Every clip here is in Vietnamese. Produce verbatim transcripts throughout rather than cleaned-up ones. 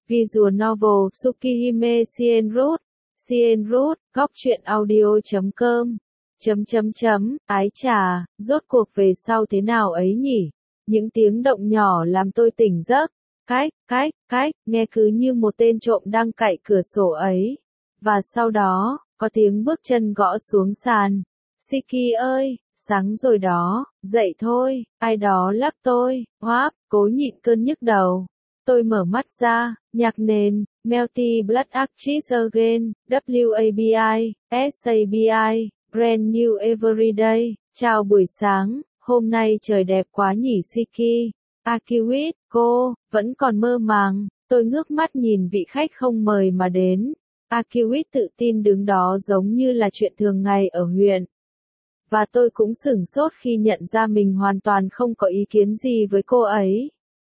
Visual novel Tsukihime Shienroot, Shienroot, góc truyện audio chấm com, chấm chấm chấm, ái chà, rốt cuộc về sau thế nào ấy nhỉ? Những tiếng động nhỏ làm tôi tỉnh giấc, cách, cách, cách, nghe cứ như một tên trộm đang cạy cửa sổ ấy. Và sau đó, có tiếng bước chân gõ xuống sàn. Shiki ơi, sáng rồi đó, dậy thôi, ai đó lắc tôi, hoáp, cố nhịn cơn nhức đầu. Tôi mở mắt ra, nhạc nền, Melty Blood Archives Again, W A B I, S A B I, Brand New Everyday, chào buổi sáng, hôm nay trời đẹp quá nhỉ Shiki. Akiwit, cô, vẫn còn mơ màng, tôi ngước mắt nhìn vị khách không mời mà đến. Akiwit tự tin đứng đó giống như là chuyện thường ngày ở huyện. Và tôi cũng sửng sốt khi nhận ra mình hoàn toàn không có ý kiến gì với cô ấy.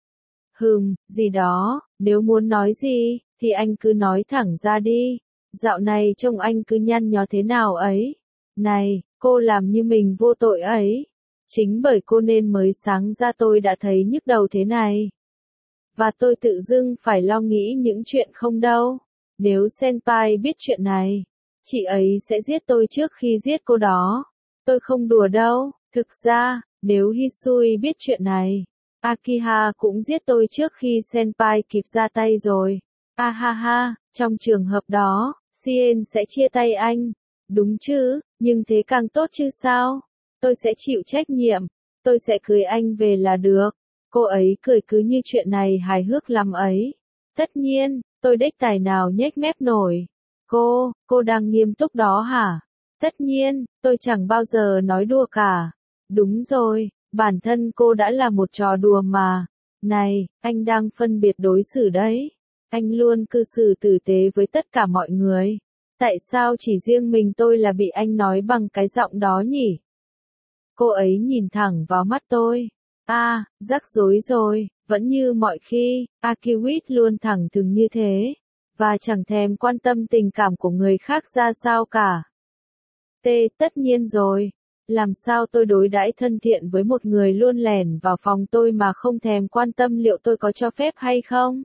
Hừm, gì đó, nếu muốn nói gì, thì anh cứ nói thẳng ra đi. Dạo này trông anh cứ nhăn nhó thế nào ấy. Này, cô làm như mình vô tội ấy. Chính bởi cô nên mới sáng ra tôi đã thấy nhức đầu thế này. Và tôi tự dưng phải lo nghĩ những chuyện không đâu. Nếu Senpai biết chuyện này, chị ấy sẽ giết tôi trước khi giết cô đó. Tôi không đùa đâu, thực ra, nếu Hisui biết chuyện này, Akiha cũng giết tôi trước khi Senpai kịp ra tay rồi. Ah ha ha, trong trường hợp đó, Shien sẽ chia tay anh. Đúng chứ, nhưng thế càng tốt chứ sao? Tôi sẽ chịu trách nhiệm, tôi sẽ cưới anh về là được. Cô ấy cười cứ như chuyện này hài hước lắm ấy. Tất nhiên, tôi đếch tài nào nhếch mép nổi. Cô, cô đang nghiêm túc đó hả? Tất nhiên, tôi chẳng bao giờ nói đùa cả. Đúng rồi, bản thân cô đã là một trò đùa mà. Này, anh đang phân biệt đối xử đấy. Anh luôn cư xử tử tế với tất cả mọi người. Tại sao chỉ riêng mình tôi là bị anh nói bằng cái giọng đó nhỉ? Cô ấy nhìn thẳng vào mắt tôi. À, rắc rối rồi, vẫn như mọi khi, Akiwit luôn thẳng thừng như thế. Và chẳng thèm quan tâm tình cảm của người khác ra sao cả. T, tất nhiên rồi. Làm sao tôi đối đãi thân thiện với một người luôn lẻn vào phòng tôi mà không thèm quan tâm liệu tôi có cho phép hay không?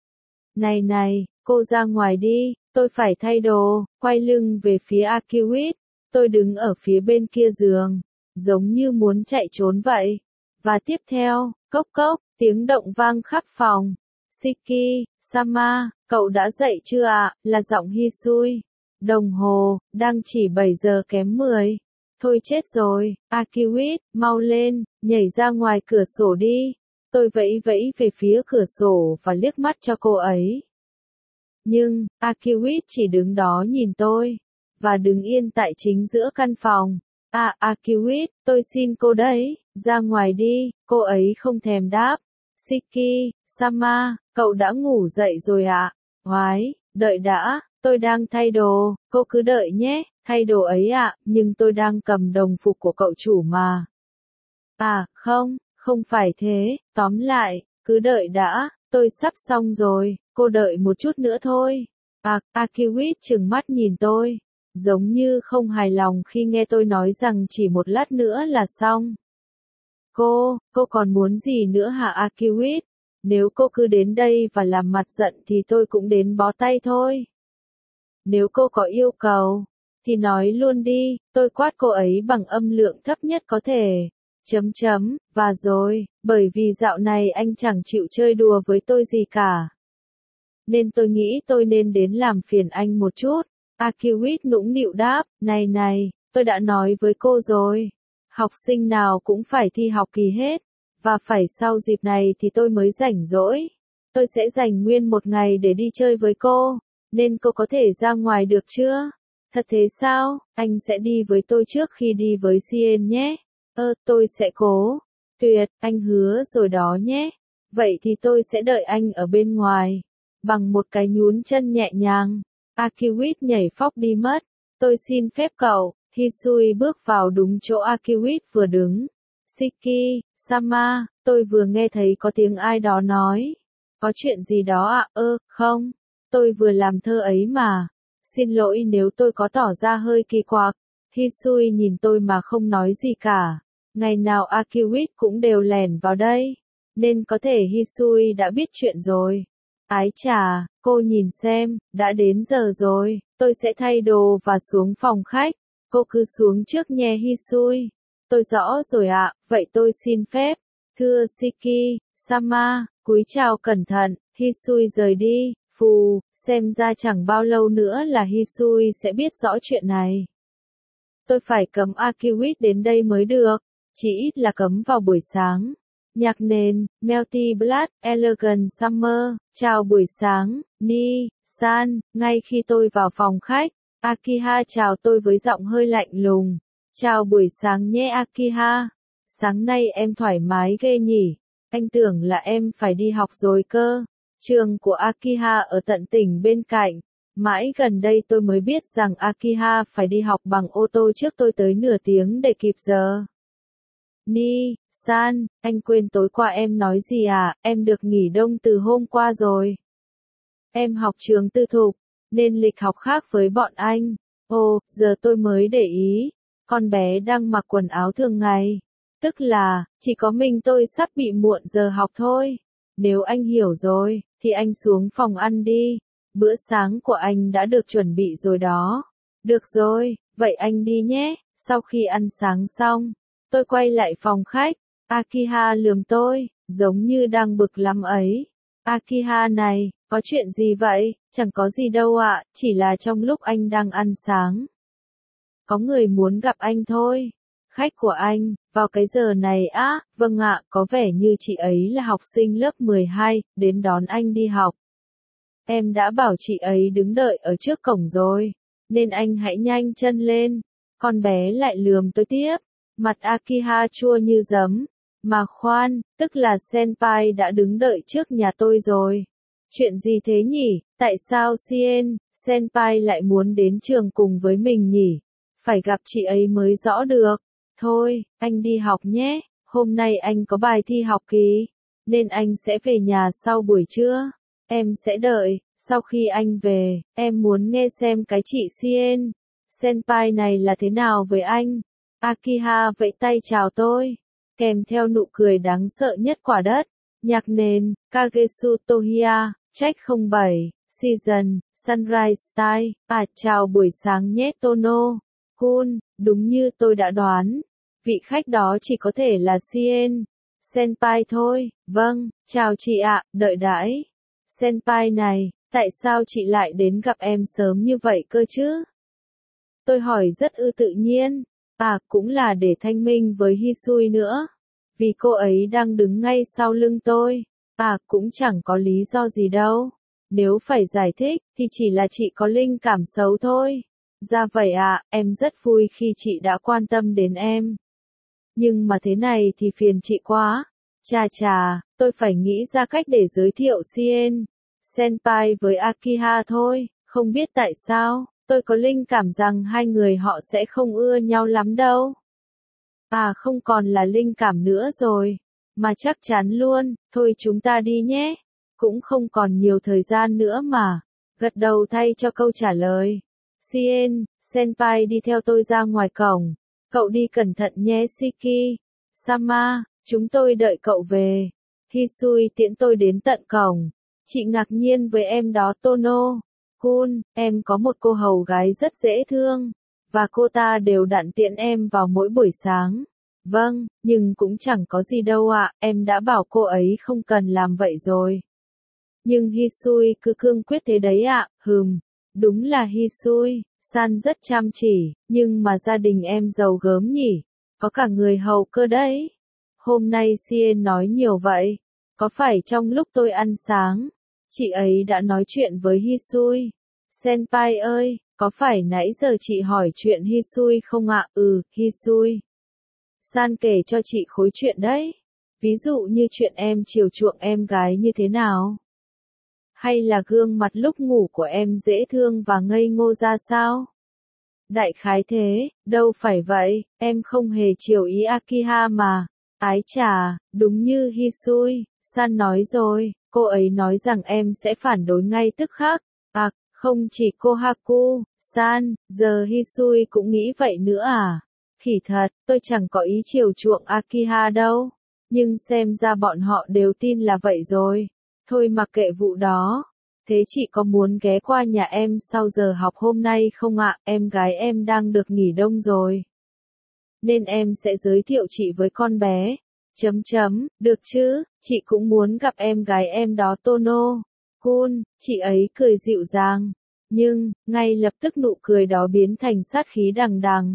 Này này, cô ra ngoài đi, tôi phải thay đồ, quay lưng về phía Akiwit. Tôi đứng ở phía bên kia giường, giống như muốn chạy trốn vậy. Và tiếp theo, cốc cốc, tiếng động vang khắp phòng. Shiki, Sama, cậu đã dậy chưa ạ? Là giọng Hisui. Đồng hồ, đang chỉ bảy giờ kém mười. Thôi chết rồi, Akiwit, mau lên, nhảy ra ngoài cửa sổ đi. Tôi vẫy vẫy về phía cửa sổ và liếc mắt cho cô ấy. Nhưng, Akiwit chỉ đứng đó nhìn tôi. Và đứng yên tại chính giữa căn phòng. À, Akiwit, tôi xin cô đấy, ra ngoài đi, cô ấy không thèm đáp. Shiki, Sama, cậu đã ngủ dậy rồi ạ? À? Hoái, đợi đã, tôi đang thay đồ, cô cứ đợi nhé, thay đồ ấy ạ, à, nhưng tôi đang cầm đồng phục của cậu chủ mà. À, không, không phải thế, tóm lại, cứ đợi đã, tôi sắp xong rồi, cô đợi một chút nữa thôi. À, Akiwit trừng mắt nhìn tôi, giống như không hài lòng khi nghe tôi nói rằng chỉ một lát nữa là xong. Cô, cô còn muốn gì nữa hả Akiwit? Nếu cô cứ đến đây và làm mặt giận thì tôi cũng đến bó tay thôi. Nếu cô có yêu cầu, thì nói luôn đi, tôi quát cô ấy bằng âm lượng thấp nhất có thể. Chấm chấm, và rồi, bởi vì dạo này anh chẳng chịu chơi đùa với tôi gì cả. Nên tôi nghĩ tôi nên đến làm phiền anh một chút. Akiwit nũng nịu đáp, này này, tôi đã nói với cô rồi. Học sinh nào cũng phải thi học kỳ hết. Và phải sau dịp này thì tôi mới rảnh rỗi. Tôi sẽ dành nguyên một ngày để đi chơi với cô. Nên cô có thể ra ngoài được chưa? Thật thế sao? Anh sẽ đi với tôi trước khi đi với Shien nhé. Ơ, tôi sẽ cố. Tuyệt, anh hứa rồi đó nhé. Vậy thì tôi sẽ đợi anh ở bên ngoài. Bằng một cái nhún chân nhẹ nhàng. Akiwit nhảy phóc đi mất. Tôi xin phép cậu. Hisui bước vào đúng chỗ Akiwit vừa đứng. Shiki, Sama, tôi vừa nghe thấy có tiếng ai đó nói. Có chuyện gì đó ạ? À? Ơ, không. Tôi vừa làm thơ ấy mà. Xin lỗi nếu tôi có tỏ ra hơi kỳ quặc. Hisui nhìn tôi mà không nói gì cả. Ngày nào Akiwit cũng đều lẻn vào đây. Nên có thể Hisui đã biết chuyện rồi. Ái chà, cô nhìn xem, đã đến giờ rồi, tôi sẽ thay đồ và xuống phòng khách. Cô cứ xuống trước nhé Hisui. Tôi rõ rồi ạ, vậy tôi xin phép. Thưa Shiki, Sama, cúi chào cẩn thận, Hisui rời đi. Phù, xem ra chẳng bao lâu nữa là Hisui sẽ biết rõ chuyện này. Tôi phải cấm Akiwit đến đây mới được, chỉ ít là cấm vào buổi sáng. Nhạc nền, Melty Blood, Elegant Summer, chào buổi sáng, Ni, San, ngay khi tôi vào phòng khách, Akiha chào tôi với giọng hơi lạnh lùng. Chào buổi sáng nhé Akiha, sáng nay em thoải mái ghê nhỉ, anh tưởng là em phải đi học rồi cơ. Trường của Akiha ở tận tỉnh bên cạnh. Mãi gần đây tôi mới biết rằng Akiha phải đi học bằng ô tô trước tôi tới nửa tiếng để kịp giờ. Ni, San, anh quên tối qua em nói gì à, em được nghỉ đông từ hôm qua rồi. Em học trường tư thục, nên lịch học khác với bọn anh. Ồ, giờ tôi mới để ý, con bé đang mặc quần áo thường ngày. Tức là, chỉ có mình tôi sắp bị muộn giờ học thôi. Nếu anh hiểu rồi, thì anh xuống phòng ăn đi. Bữa sáng của anh đã được chuẩn bị rồi đó. Được rồi, vậy anh đi nhé. Sau khi ăn sáng xong, tôi quay lại phòng khách. Akiha lườm tôi, giống như đang bực lắm ấy. Akiha này, có chuyện gì vậy? Chẳng có gì đâu ạ, chỉ là trong lúc anh đang ăn sáng. Có người muốn gặp anh thôi. Khách của anh, vào cái giờ này á, vâng ạ, có vẻ như chị ấy là học sinh lớp mười hai, đến đón anh đi học. Em đã bảo chị ấy đứng đợi ở trước cổng rồi, nên anh hãy nhanh chân lên. Con bé lại lườm tôi tiếp, mặt Akiha chua như giấm. Mà khoan, tức là Senpai đã đứng đợi trước nhà tôi rồi. Chuyện gì thế nhỉ, tại sao Sien, Senpai lại muốn đến trường cùng với mình nhỉ? Phải gặp chị ấy mới rõ được. Thôi, anh đi học nhé, hôm nay anh có bài thi học kỳ, nên anh sẽ về nhà sau buổi trưa. Em sẽ đợi, sau khi anh về, em muốn nghe xem cái chị Sien, Senpai này là thế nào với anh. Akiha vẫy tay chào tôi, kèm theo nụ cười đáng sợ nhất quả đất. Nhạc nền, Kagetsu Tohiya, Trách không bảy, Season, Sunrise Style, à chào buổi sáng nhé Tono. Kun, đúng như tôi đã đoán. Vị khách đó chỉ có thể là Sien, Senpai thôi. Vâng, chào chị ạ, đợi đãi. Senpai này, tại sao chị lại đến gặp em sớm như vậy cơ chứ? Tôi hỏi rất ư tự nhiên. À, cũng là để thanh minh với Hisui nữa. Vì cô ấy đang đứng ngay sau lưng tôi. À, cũng chẳng có lý do gì đâu. Nếu phải giải thích, thì chỉ là chị có linh cảm xấu thôi. Ra vậy ạ, em rất vui khi chị đã quan tâm đến em. Nhưng mà thế này thì phiền chị quá. Chà chà, tôi phải nghĩ ra cách để giới thiệu Sien, Senpai với Akiha thôi. Không biết tại sao, tôi có linh cảm rằng hai người họ sẽ không ưa nhau lắm đâu. À không còn là linh cảm nữa rồi, mà chắc chắn luôn, thôi chúng ta đi nhé. Cũng không còn nhiều thời gian nữa mà. Gật đầu thay cho câu trả lời. Sien, Senpai đi theo tôi ra ngoài cổng. Cậu đi cẩn thận nhé Shiki. Sama, chúng tôi đợi cậu về. Hisui tiễn tôi đến tận cổng. Chị ngạc nhiên với em đó Tono. Kun, em có một cô hầu gái rất dễ thương. Và cô ta đều đặn tiễn em vào mỗi buổi sáng. Vâng, nhưng cũng chẳng có gì đâu ạ, em đã bảo cô ấy không cần làm vậy rồi. Nhưng Hisui cứ cương quyết thế đấy ạ, hừm. Đúng là Hisui, San rất chăm chỉ, nhưng mà gia đình em giàu gớm nhỉ, có cả người hầu cơ đấy. Hôm nay Sien nói nhiều vậy, có phải trong lúc tôi ăn sáng, chị ấy đã nói chuyện với Hisui? Senpai ơi, có phải nãy giờ chị hỏi chuyện Hisui không ạ? Ừ, Hisui. San kể cho chị khối chuyện đấy. Ví dụ như chuyện em chiều chuộng em gái như thế nào? Hay là gương mặt lúc ngủ của em dễ thương và ngây ngô ra sao? Đại khái thế, đâu phải vậy, em không hề chiều ý Akiha mà. Ái chà, đúng như Hisui, San nói rồi, cô ấy nói rằng em sẽ phản đối ngay tức khắc. À, không chỉ Kohaku, San, giờ Hisui cũng nghĩ vậy nữa à? Khỉ thật, tôi chẳng có ý chiều chuộng Akiha đâu. Nhưng xem ra bọn họ đều tin là vậy rồi. Thôi mặc kệ vụ đó. Thế chị có muốn ghé qua nhà em sau giờ học hôm nay không ạ? Em gái em đang được nghỉ đông rồi. Nên em sẽ giới thiệu chị với con bé. Chấm chấm, được chứ, chị cũng muốn gặp em gái em đó Tono. Cool, chị ấy cười dịu dàng. Nhưng, ngay lập tức nụ cười đó biến thành sát khí đằng đằng.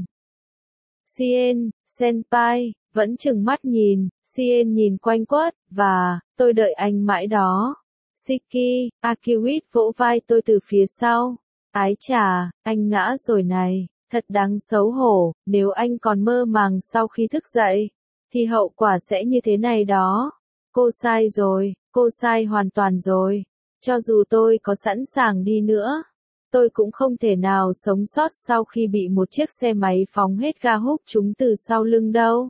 Sien, senpai, vẫn trừng mắt nhìn, Sien nhìn quanh quất, và, tôi đợi anh mãi đó. Shiki, Akiwit vỗ vai tôi từ phía sau. Ái chà, anh ngã rồi này, thật đáng xấu hổ, nếu anh còn mơ màng sau khi thức dậy, thì hậu quả sẽ như thế này đó. Cô sai rồi, cô sai hoàn toàn rồi. Cho dù tôi có sẵn sàng đi nữa, tôi cũng không thể nào sống sót sau khi bị một chiếc xe máy phóng hết ga húc chúng từ sau lưng đâu.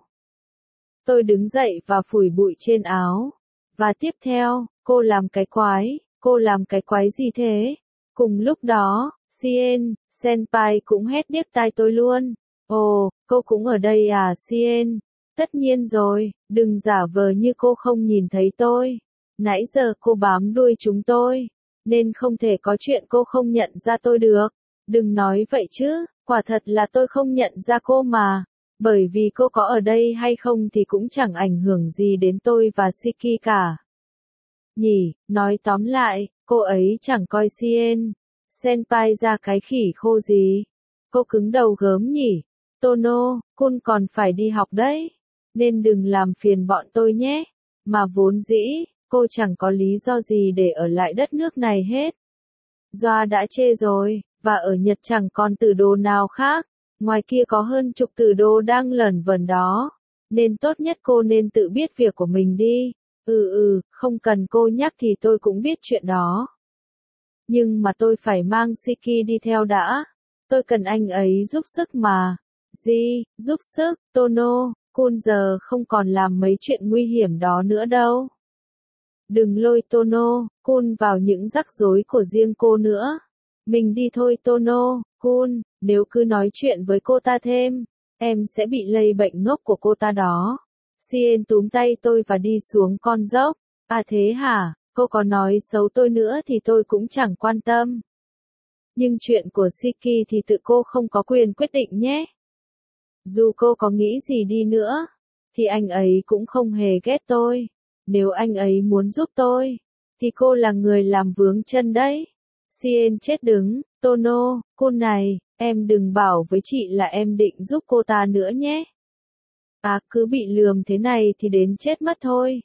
Tôi đứng dậy và phủi bụi trên áo. Và tiếp theo, cô làm cái quái, cô làm cái quái gì thế? Cùng lúc đó, Sien, senpai cũng hét điếc tai tôi luôn. Ồ, cô cũng ở đây à Sien? Tất nhiên rồi, đừng giả vờ như cô không nhìn thấy tôi. Nãy giờ cô bám đuôi chúng tôi, nên không thể có chuyện cô không nhận ra tôi được. Đừng nói vậy chứ, quả thật là tôi không nhận ra cô mà. Bởi vì cô có ở đây hay không thì cũng chẳng ảnh hưởng gì đến tôi và Shiki cả. Nhỉ, nói tóm lại, cô ấy chẳng coi Sien, senpai ra cái khỉ khô gì. Cô cứng đầu gớm nhỉ. Tono, Kun còn phải đi học đấy, nên đừng làm phiền bọn tôi nhé. Mà vốn dĩ, cô chẳng có lý do gì để ở lại đất nước này hết. Doa đã chê rồi, và ở Nhật chẳng còn tử đồ nào khác. Ngoài kia có hơn chục tử đồ đang lẩn vẩn đó. Nên tốt nhất cô nên tự biết việc của mình đi. Ừ ừ, không cần cô nhắc thì tôi cũng biết chuyện đó. Nhưng mà tôi phải mang Shiki đi theo đã. Tôi cần anh ấy giúp sức mà. Gì, giúp sức, Tono, Kun giờ không còn làm mấy chuyện nguy hiểm đó nữa đâu. Đừng lôi Tono, Kun vào những rắc rối của riêng cô nữa. Mình đi thôi Tono, Kun, nếu cứ nói chuyện với cô ta thêm, em sẽ bị lây bệnh ngốc của cô ta đó. Sien túm tay tôi và đi xuống con dốc. À thế hả, cô có nói xấu tôi nữa thì tôi cũng chẳng quan tâm. Nhưng chuyện của Shiki thì tự cô không có quyền quyết định nhé. Dù cô có nghĩ gì đi nữa, thì anh ấy cũng không hề ghét tôi. Nếu anh ấy muốn giúp tôi, thì cô là người làm vướng chân đấy. Sien chết đứng, Tono, cô này, em đừng bảo với chị là em định giúp cô ta nữa nhé. À, cứ bị lườm thế này thì đến chết mất thôi.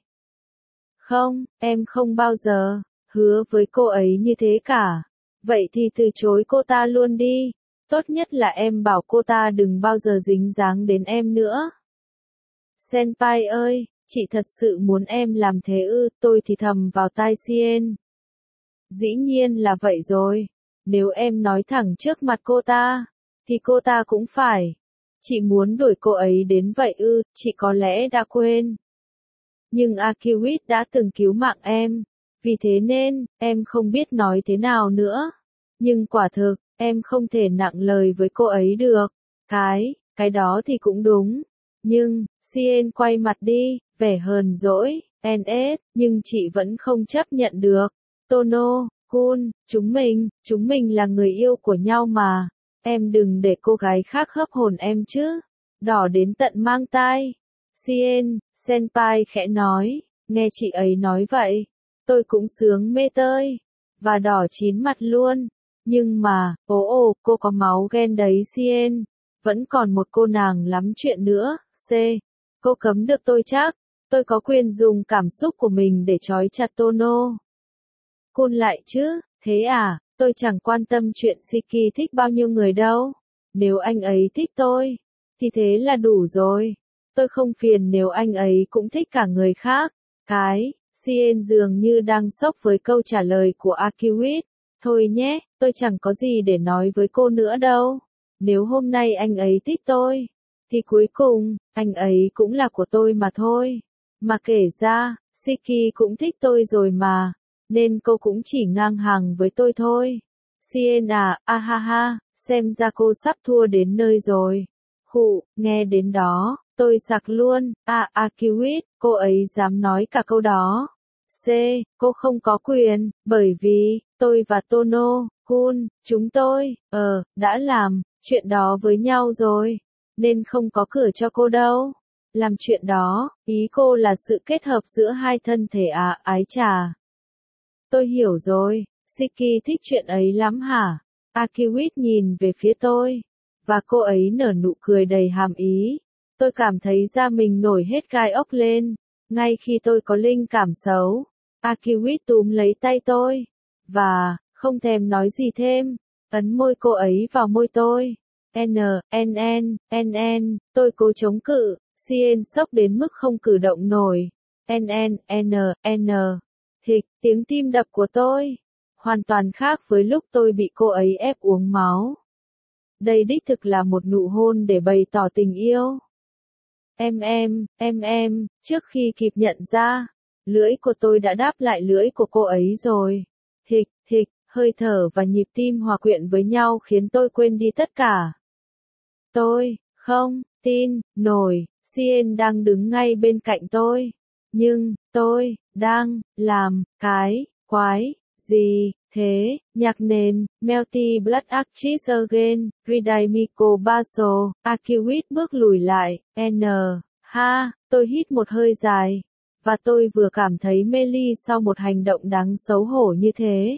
Không, em không bao giờ hứa với cô ấy như thế cả. Vậy thì từ chối cô ta luôn đi. Tốt nhất là em bảo cô ta đừng bao giờ dính dáng đến em nữa. Senpai ơi, chị thật sự muốn em làm thế ư? Tôi thì thầm vào tai Sien. Dĩ nhiên là vậy rồi. Nếu em nói thẳng trước mặt cô ta, thì cô ta cũng phải. Chị muốn đuổi cô ấy đến vậy ư? Chị có lẽ đã quên. Nhưng Akiwit đã từng cứu mạng em. Vì thế nên, em không biết nói thế nào nữa. Nhưng quả thực, em không thể nặng lời với cô ấy được. Cái, cái đó thì cũng đúng. Nhưng, Sien quay mặt đi, vẻ hờn dỗi, en ét, nhưng chị vẫn không chấp nhận được. Tono, Kun, chúng mình, chúng mình là người yêu của nhau mà. Em đừng để cô gái khác hấp hồn em chứ. Đỏ đến tận mang tai. Sien, senpai khẽ nói, nghe chị ấy nói vậy. Tôi cũng sướng mê tơi. Và đỏ chín mặt luôn. Nhưng mà, ồ ồ, cô có máu ghen đấy Sien. Vẫn còn một cô nàng lắm chuyện nữa, C. Cô cấm được tôi chắc. Tôi có quyền dùng cảm xúc của mình để trói chặt Tono. Kun lại chứ, thế à, tôi chẳng quan tâm chuyện Shiki thích bao nhiêu người đâu. Nếu anh ấy thích tôi, thì thế là đủ rồi. Tôi không phiền nếu anh ấy cũng thích cả người khác. Cái, Sien dường như đang sốc với câu trả lời của Akiwit. Thôi nhé, tôi chẳng có gì để nói với cô nữa đâu. Nếu hôm nay anh ấy thích tôi, thì cuối cùng, anh ấy cũng là của tôi mà thôi. Mà kể ra, Shiki cũng thích tôi rồi mà, nên cô cũng chỉ ngang hàng với tôi thôi. Sien à, a ha ha, xem ra cô sắp thua đến nơi rồi. Khụ, nghe đến đó, tôi sặc luôn, à Akiwit, cô ấy dám nói cả câu đó. C. Cô không có quyền, bởi vì, tôi và Tono-kun, chúng tôi, ờ, đã làm, chuyện đó với nhau rồi, nên không có cửa cho cô đâu. Làm chuyện đó, ý cô là sự kết hợp giữa hai thân thể à, ái chà. Tôi hiểu rồi, Shiki thích chuyện ấy lắm hả? Akiwit nhìn về phía tôi, và cô ấy nở nụ cười đầy hàm ý. Tôi cảm thấy da mình nổi hết gai ốc lên, ngay khi tôi có linh cảm xấu. Akiwit túm lấy tay tôi, và, không thèm nói gì thêm, ấn môi cô ấy vào môi tôi. N, N, N, N, N, tôi cố chống cự, Sien sốc đến mức không cử động nổi. N, N, N, N, thịch, tiếng tim đập của tôi, hoàn toàn khác với lúc tôi bị cô ấy ép uống máu. Đây đích thực là một nụ hôn để bày tỏ tình yêu. Em em, em em, trước khi kịp nhận ra, lưỡi của tôi đã đáp lại lưỡi của cô ấy rồi. Thịch, thịch, hơi thở và nhịp tim hòa quyện với nhau khiến tôi quên đi tất cả. Tôi, không, tin, nổi, Sien đang đứng ngay bên cạnh tôi. Nhưng, tôi, đang, làm, cái, quái, gì, thế, nhạc nền, Melty Blood Archis Again, Ridaimiko Basso, Akiwit bước lùi lại, N, ha, tôi hít một hơi dài, và tôi vừa cảm thấy mê ly sau một hành động đáng xấu hổ như thế.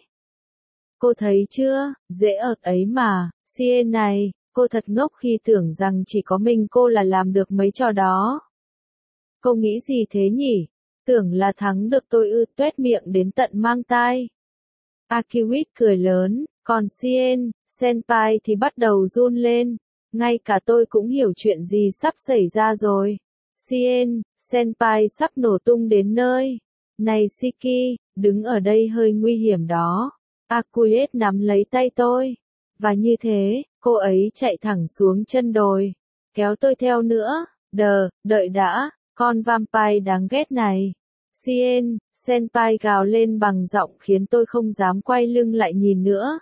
Cô thấy chưa, dễ ợt ấy mà, Sien này, cô thật ngốc khi tưởng rằng chỉ có mình cô là làm được mấy trò đó. Cô nghĩ gì thế nhỉ? Tưởng là thắng được tôi ư, tuét miệng đến tận mang tai. Akiwit cười lớn, còn Sien, senpai thì bắt đầu run lên. Ngay cả tôi cũng hiểu chuyện gì sắp xảy ra rồi. Sien, senpai sắp nổ tung đến nơi. Này Shiki, đứng ở đây hơi nguy hiểm đó. Akiwit nắm lấy tay tôi. Và như thế, cô ấy chạy thẳng xuống chân đồi. Kéo tôi theo nữa. Đờ, đợi đã, con vampire đáng ghét này. Sien, senpai gào lên bằng giọng khiến tôi không dám quay lưng lại nhìn nữa.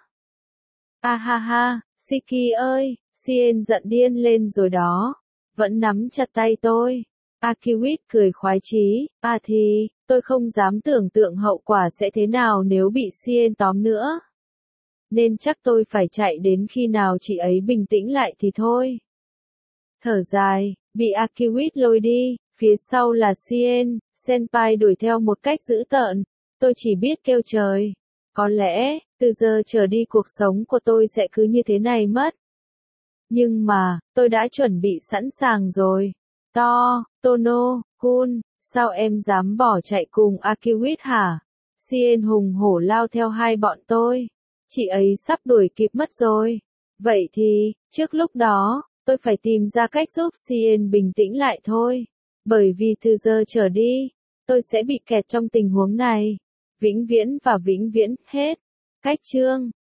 A ha ha, Shiki ơi, Sien giận điên lên rồi đó. Vẫn nắm chặt tay tôi. Akiwit cười khoái chí, à thì, tôi không dám tưởng tượng hậu quả sẽ thế nào nếu bị Sien tóm nữa. Nên chắc tôi phải chạy đến khi nào chị ấy bình tĩnh lại thì thôi. Thở dài, bị Akiwit lôi đi, phía sau là Sien, senpai đuổi theo một cách dữ tợn. Tôi chỉ biết kêu trời. Có lẽ, từ giờ trở đi cuộc sống của tôi sẽ cứ như thế này mất. Nhưng mà, tôi đã chuẩn bị sẵn sàng rồi. To, Tono-kun, sao em dám bỏ chạy cùng Akiwit hả? Sien hùng hổ lao theo hai bọn tôi. Chị ấy sắp đuổi kịp mất rồi. Vậy thì, trước lúc đó, tôi phải tìm ra cách giúp Sien bình tĩnh lại thôi. Bởi vì từ giờ trở đi, tôi sẽ bị kẹt trong tình huống này. Vĩnh viễn và vĩnh viễn, hết. Cách chương